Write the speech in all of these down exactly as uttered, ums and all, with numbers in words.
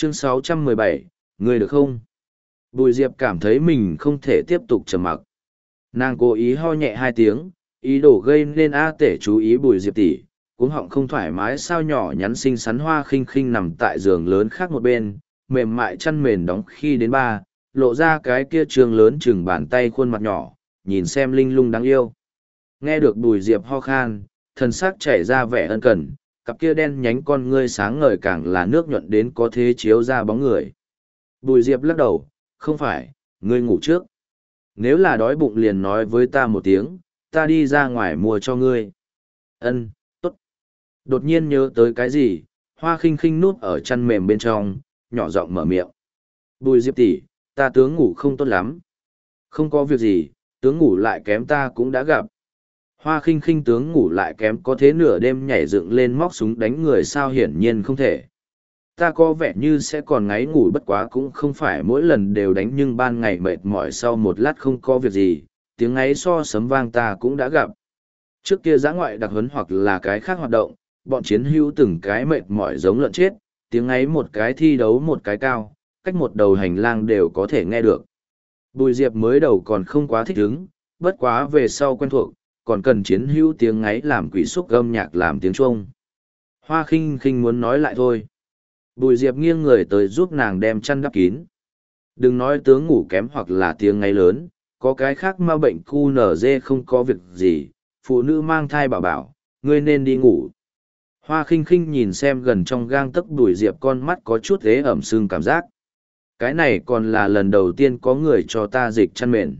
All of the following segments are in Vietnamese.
Chương sáu trăm mười bảy, người được không? Bùi Diệp cảm thấy mình không thể tiếp tục trầm mặc. Nàng cố ý ho nhẹ hai tiếng, ý đồ gây nên A Tể chú ý Bùi Diệp tỷ, cuống họng không thoải mái sao nhỏ nhắn xinh xắn Hoa Khinh Khinh nằm tại giường lớn khác một bên, mềm mại chăn mền đóng khi đến ba, lộ ra cái kia trường lớn chừng bàn tay khuôn mặt nhỏ, nhìn xem linh lung đáng yêu. Nghe được Bùi Diệp ho khan, thân xác chảy ra vẻ ân cần, cặp kia đen nhánh con ngươi sáng ngời càng là nước nhuận đến có thế chiếu ra bóng người. Bùi Diệp lắc đầu, không phải, ngươi ngủ trước. Nếu là đói bụng liền nói với ta một tiếng, ta đi ra ngoài mua cho ngươi. Ân, tốt. Đột nhiên nhớ tới cái gì, Hoa Khinh Khinh núp ở chăn mềm bên trong, nhỏ giọng mở miệng. Bùi Diệp tỷ, ta tướng ngủ không tốt lắm. Không có việc gì, tướng ngủ lại kém ta cũng đã gặp. Hoa Khinh Khinh tướng ngủ lại kém có thế nửa đêm nhảy dựng lên móc súng đánh người sao hiển nhiên không thể. Ta có vẻ như sẽ còn ngáy ngủ bất quá cũng không phải mỗi lần đều đánh nhưng ban ngày mệt mỏi sau một lát không có việc gì, tiếng ngáy so sấm vang ta cũng đã gặp. Trước kia giã ngoại đặc huấn hoặc là cái khác hoạt động, bọn chiến hữu từng cái mệt mỏi giống lợn chết, tiếng ngáy một cái thi đấu một cái cao, cách một đầu hành lang đều có thể nghe được. Bùi Diệp mới đầu còn không quá thích ứng, bất quá về sau quen thuộc, còn cần chiến hữu tiếng ngáy làm quỷ xúc âm nhạc làm tiếng chuông. Hoa Khinh Khinh muốn nói lại thôi. Bùi Diệp nghiêng người tới giúp nàng đem chăn đắp kín. Đừng nói tướng ngủ kém hoặc là tiếng ngáy lớn, có cái khác ma bệnh cu nở dê không có việc gì, phụ nữ mang thai bảo bảo, ngươi nên đi ngủ. Hoa Khinh Khinh nhìn xem gần trong gang tấc Bùi Diệp con mắt có chút ế ẩm sưng cảm giác. Cái này còn là lần đầu tiên có người cho ta dịch chăn mền.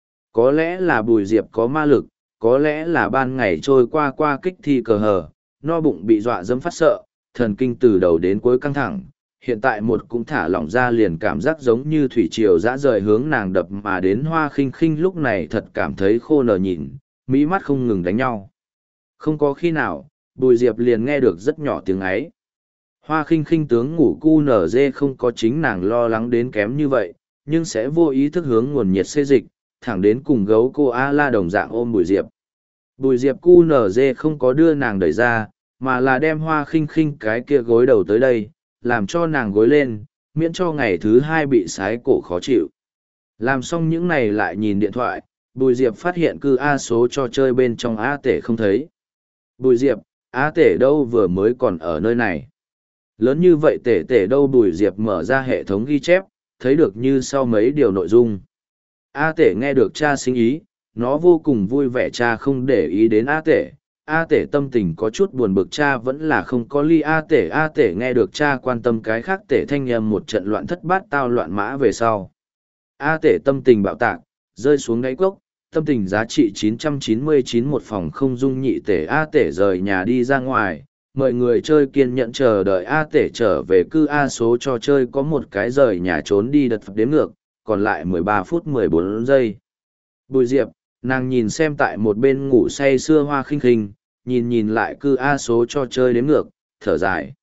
Có lẽ là Bùi Diệp có ma lực, có lẽ là ban ngày trôi qua qua kích thi cờ hờ, no bụng bị dọa dẫm phát sợ, thần kinh từ đầu đến cuối căng thẳng, hiện tại một cũng thả lỏng ra liền cảm giác giống như thủy triều dã rời hướng nàng đập mà đến. Hoa Khinh Khinh lúc này thật cảm thấy khô nở nhìn, mỹ mắt không ngừng đánh nhau. Không có khi nào, Bùi Diệp liền nghe được rất nhỏ tiếng ấy. Hoa Khinh Khinh tướng ngủ cu nở dê không có chính nàng lo lắng đến kém như vậy, nhưng sẽ vô ý thức hướng nguồn nhiệt xê dịch, thẳng đến cùng gấu cô A-la đồng dạng ôm Bùi Diệp. Bùi Diệp cu nở dê không có đưa nàng đẩy ra, mà là đem Hoa Khinh Khinh cái kia gối đầu tới đây, làm cho nàng gối lên, miễn cho ngày thứ hai bị sái cổ khó chịu. Làm xong những này lại nhìn điện thoại, Bùi Diệp phát hiện cư A số cho chơi bên trong A Tể không thấy. Bùi Diệp, A Tể đâu vừa mới còn ở nơi này. Lớn như vậy Tể Tể đâu? Bùi Diệp mở ra hệ thống ghi chép, thấy được như sau mấy điều nội dung. A Tể nghe được cha sinh ý, nó vô cùng vui vẻ, cha không để ý đến A Tể. A Tể tâm tình có chút buồn bực, cha vẫn là không có ly A Tể. A Tể nghe được cha quan tâm cái khác Tể thanh nhầm một trận loạn thất bát tao loạn mã về sau. A Tể tâm tình bạo tạc, rơi xuống đáy cốc, tâm tình giá trị chín trăm chín mươi chín một phòng không dung nhị Tể. A Tể rời nhà đi ra ngoài, mời người chơi kiên nhẫn chờ đợi A Tể trở về. Cư A số cho chơi có một cái rời nhà trốn đi đợt đếm ngược, còn lại mười ba phút mười bốn giây. Bùi Diệp, nàng nhìn xem tại một bên ngủ say sưa Hoa Khinh Khinh, nhìn nhìn lại cư A số cho chơi đếm ngược, thở dài.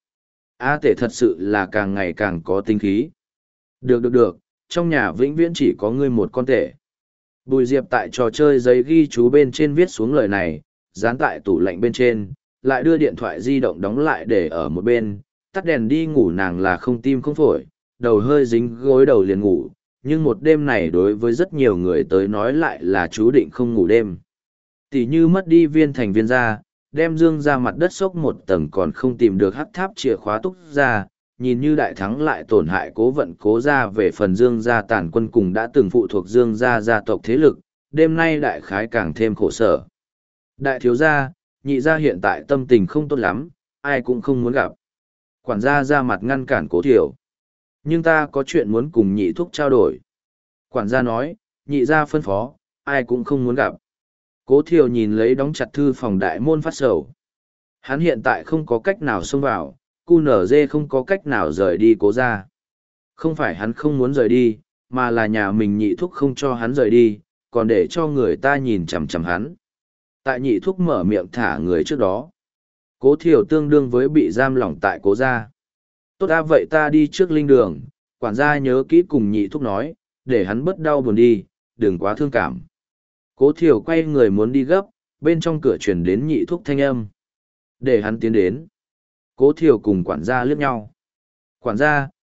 A Tể thật sự là càng ngày càng có tinh khí. Được được được, trong nhà vĩnh viễn chỉ có ngươi một con Tể. Bùi Diệp tại trò chơi giấy ghi chú bên trên viết xuống lời này, dán tại tủ lạnh bên trên, lại đưa điện thoại di động đóng lại để ở một bên, tắt đèn đi ngủ. Nàng là không tim không phổi, đầu hơi dính gối đầu liền ngủ, nhưng một đêm này đối với rất nhiều người tới nói lại là chú định không ngủ đêm. Tỷ như mất đi viên thành viên ra, đem dương ra mặt đất sốc một tầng còn không tìm được hắc tháp chìa khóa túc ra, nhìn như đại thắng lại tổn hại cố vận cố ra. Về phần dương gia tàn quân cùng đã từng phụ thuộc dương gia gia tộc thế lực, đêm nay đại khái càng thêm khổ sở. Đại thiếu gia, nhị gia hiện tại tâm tình không tốt lắm, ai cũng không muốn gặp. Quản gia ra mặt ngăn cản Cố Thiểu. Nhưng ta có chuyện muốn cùng nhị thúc trao đổi. Quản gia nói, nhị gia phân phó, ai cũng không muốn gặp. Cố Thiểu nhìn lấy đóng chặt thư phòng đại môn phát sầu. Hắn hiện tại không có cách nào xông vào, cu nở dê không có cách nào rời đi Cố gia. Không phải hắn không muốn rời đi, mà là nhà mình nhị thúc không cho hắn rời đi, còn để cho người ta nhìn chằm chằm hắn. Tại nhị thúc mở miệng thả người trước đó, Cố Thiểu tương đương với bị giam lỏng tại Cố gia. Tốt à, vậy ta đi trước linh đường, quản gia nhớ kỹ cùng nhị thúc nói, để hắn bớt đau buồn đi, đừng quá thương cảm. Cố Thiểu quay người muốn đi gấp, bên trong cửa truyền đến nhị thúc thanh âm. Để hắn tiến đến. Cố Thiểu cùng quản gia liếc nhau. Quản gia,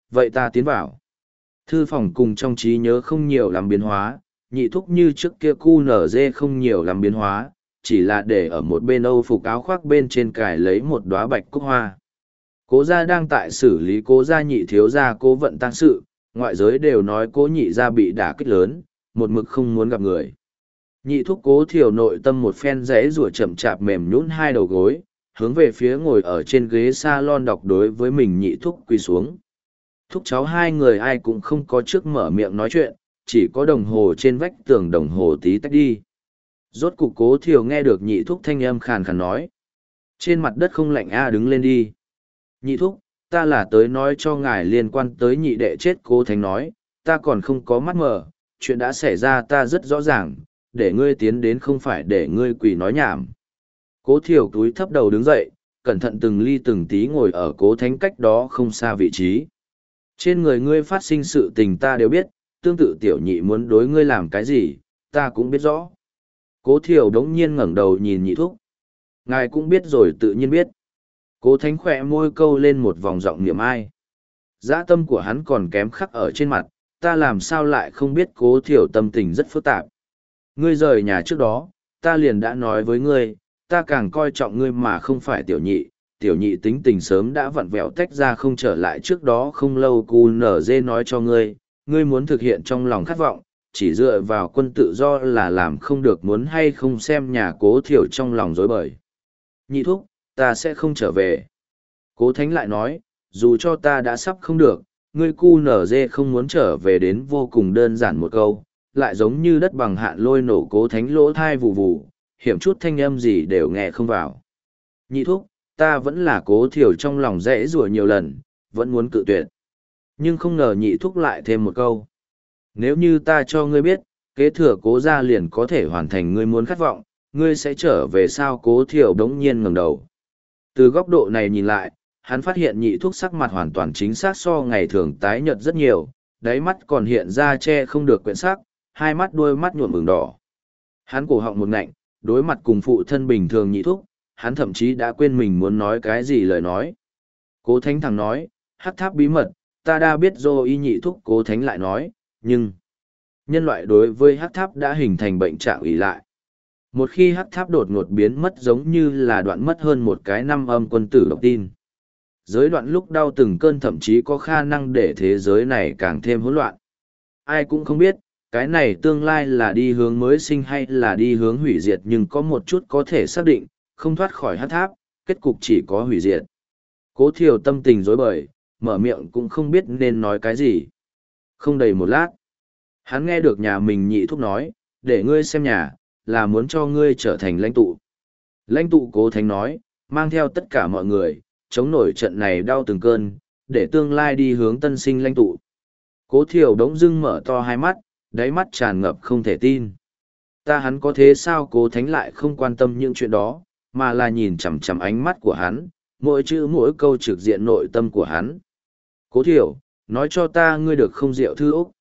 vậy ta tiến vào. Thư phòng cùng trong trí nhớ không nhiều làm biến hóa, nhị thúc như trước kia cu nở dê không nhiều làm biến hóa, chỉ là để ở một bên âu phục áo khoác bên trên cài lấy một đóa bạch cúc hoa. Cố gia đang tại xử lý cố gia nhị thiếu gia cố vận tăng sự, ngoại giới đều nói cố nhị gia bị đả kích lớn, một mực không muốn gặp người. Nhị thúc cố thiểu nội tâm một phen rẽ rủa chậm chạp mềm nhũn hai đầu gối, hướng về phía ngồi ở trên ghế salon đọc đối với mình nhị thúc quỳ xuống. Thúc cháu hai người ai cũng không có trước mở miệng nói chuyện, chỉ có đồng hồ trên vách tường đồng hồ tí tách đi. Rốt cục cố thiểu nghe được nhị thúc thanh âm khàn khàn nói. Trên mặt đất không lạnh a đứng lên đi. Nhị thúc, ta là tới nói cho ngài liên quan tới nhị đệ chết cố thánh nói, ta còn không có mắt mờ, chuyện đã xảy ra ta rất rõ ràng, để ngươi tiến đến không phải để ngươi quỳ nói nhảm. Cố thiểu túi thấp đầu đứng dậy, cẩn thận từng ly từng tí ngồi ở cố thánh cách đó không xa vị trí. Trên người ngươi phát sinh sự tình ta đều biết, tương tự tiểu nhị muốn đối ngươi làm cái gì, ta cũng biết rõ. Cố thiểu đống nhiên ngẩng đầu nhìn nhị thúc. Ngài cũng biết rồi tự nhiên biết. Cố thánh khỏe môi câu lên một vòng giọng niệm ai. Dã tâm của hắn còn kém khắc ở trên mặt, ta làm sao lại không biết cố thiểu tâm tình rất phức tạp. Ngươi rời nhà trước đó, ta liền đã nói với ngươi, ta càng coi trọng ngươi mà không phải tiểu nhị. Tiểu nhị tính tình sớm đã vặn vẹo tách ra không trở lại trước đó không lâu cu nở dê nói cho ngươi, ngươi muốn thực hiện trong lòng khát vọng, chỉ dựa vào quân tự do là làm không được muốn hay không xem nhà cố thiểu trong lòng dối bời. Nhị thúc, ta sẽ không trở về. Cố thánh lại nói, dù cho ta đã sắp không được, ngươi cu nở dê không muốn trở về đến vô cùng đơn giản một câu, lại giống như đất bằng hạn lôi nổ cố thánh lỗ thai vù vù, hiểm chút thanh âm gì đều nghe không vào. Nhị thúc, ta vẫn là cố thiểu trong lòng rẽ rủa nhiều lần, vẫn muốn cự tuyệt. Nhưng không ngờ nhị thúc lại thêm một câu. Nếu như ta cho ngươi biết, kế thừa cố gia liền có thể hoàn thành ngươi muốn khát vọng, ngươi sẽ trở về sao cố thiểu đống nhiên ngẩng đầu. Từ góc độ này nhìn lại, hắn phát hiện nhị thúc sắc mặt hoàn toàn chính xác so ngày thường tái nhợt rất nhiều, đáy mắt còn hiện ra che không được quyện sắc, hai mắt đuôi mắt nhuộm ửng đỏ. Hắn cổ họng một ngạnh, đối mặt cùng phụ thân bình thường nhị thúc, hắn thậm chí đã quên mình muốn nói cái gì lời nói. Cố thánh thẳng nói, hắc tháp bí mật, ta đã biết rồi y nhị thúc cố thánh lại nói, nhưng nhân loại đối với hắc tháp đã hình thành bệnh trạng ỷ lại. Một khi hắc tháp đột ngột biến mất giống như là đoạn mất hơn một cái năm âm quân tử độc tin. Giới đoạn lúc đau từng cơn thậm chí có khả năng để thế giới này càng thêm hỗn loạn. Ai cũng không biết, cái này tương lai là đi hướng mới sinh hay là đi hướng hủy diệt nhưng có một chút có thể xác định, không thoát khỏi hắc tháp, kết cục chỉ có hủy diệt. Cố thiểu tâm tình rối bời, mở miệng cũng không biết nên nói cái gì. Không đầy một lát, hắn nghe được nhà mình nhị thúc nói, để ngươi xem nhà, là muốn cho ngươi trở thành lãnh tụ. Lãnh tụ cố thánh nói, mang theo tất cả mọi người, chống nổi trận này đau từng cơn, để tương lai đi hướng tân sinh lãnh tụ. Cố thiểu đống dưng mở to hai mắt, đáy mắt tràn ngập không thể tin. Ta hắn có thế sao cố thánh lại không quan tâm những chuyện đó, mà là nhìn chằm chằm ánh mắt của hắn, mỗi chữ mỗi câu trực diện nội tâm của hắn. Cố thiểu, nói cho ta ngươi được không Diệu Thư Úc.